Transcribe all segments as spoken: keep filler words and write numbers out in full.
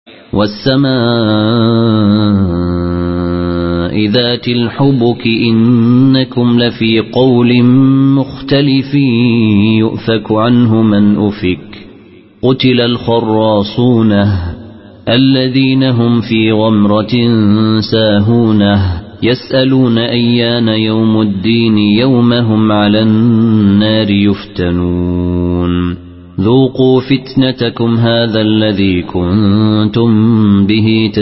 والسماء ذات الحبك إنكم لفي قول مختلف يؤفك عنه من أفك قتل الخراصون الذين هم في غمرة ساهون يسألون أيان يوم الدين يوم هم على النار يفتنون ذوقوا فتنتكم هذا الذي كنتم به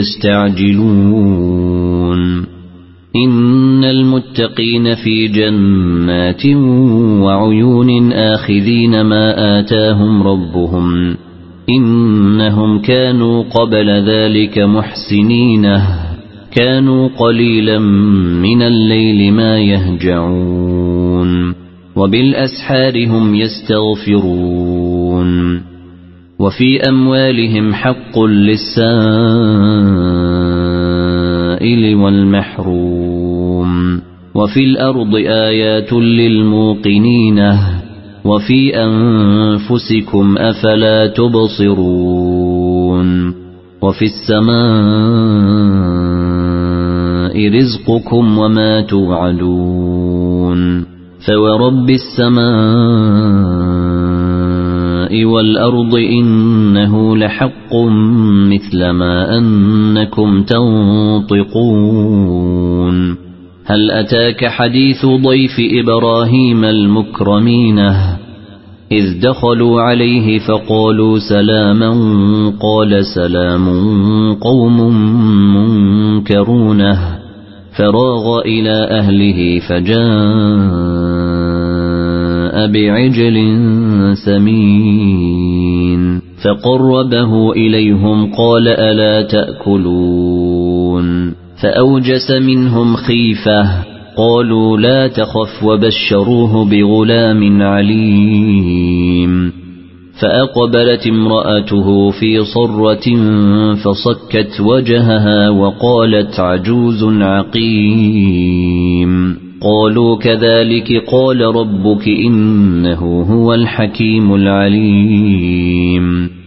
تستعجلون إن المتقين في جنات وعيون آخذين ما آتاهم ربهم إنهم كانوا قبل ذلك محسنين كانوا قليلا من الليل ما يهجعون وبالأسحار هم يستغفرون وفي أموالهم حق للسائل والمحروم وفي الأرض آيات للموقنين وفي أنفسكم أفلا تبصرون وفي السماء رزقكم وما توعدون فورب السماء والأرض إنه لحق مثل ما أنكم تنطقون هل أتاك حديث ضيف إبراهيم المكرمين إذ دخلوا عليه فقالوا سلاما قال سلام قوم منكرون فراغ إلى أهله فجاء بعجل سمين فقربه إليهم قال ألا تأكلون فأوجس منهم خيفة قالوا لا تخف وبشروه بغلام عليم فأقبلت امرأته في صرة فصكت وجهها وقالت عجوز عقيم قالوا كذلك قال ربك إنه هو الحكيم العليم